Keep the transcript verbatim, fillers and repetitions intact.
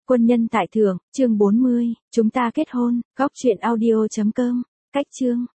Quân nhân tại thượng, chương bốn mươi, chúng ta kết hôn, góc truyện audio chấm com, cách chương.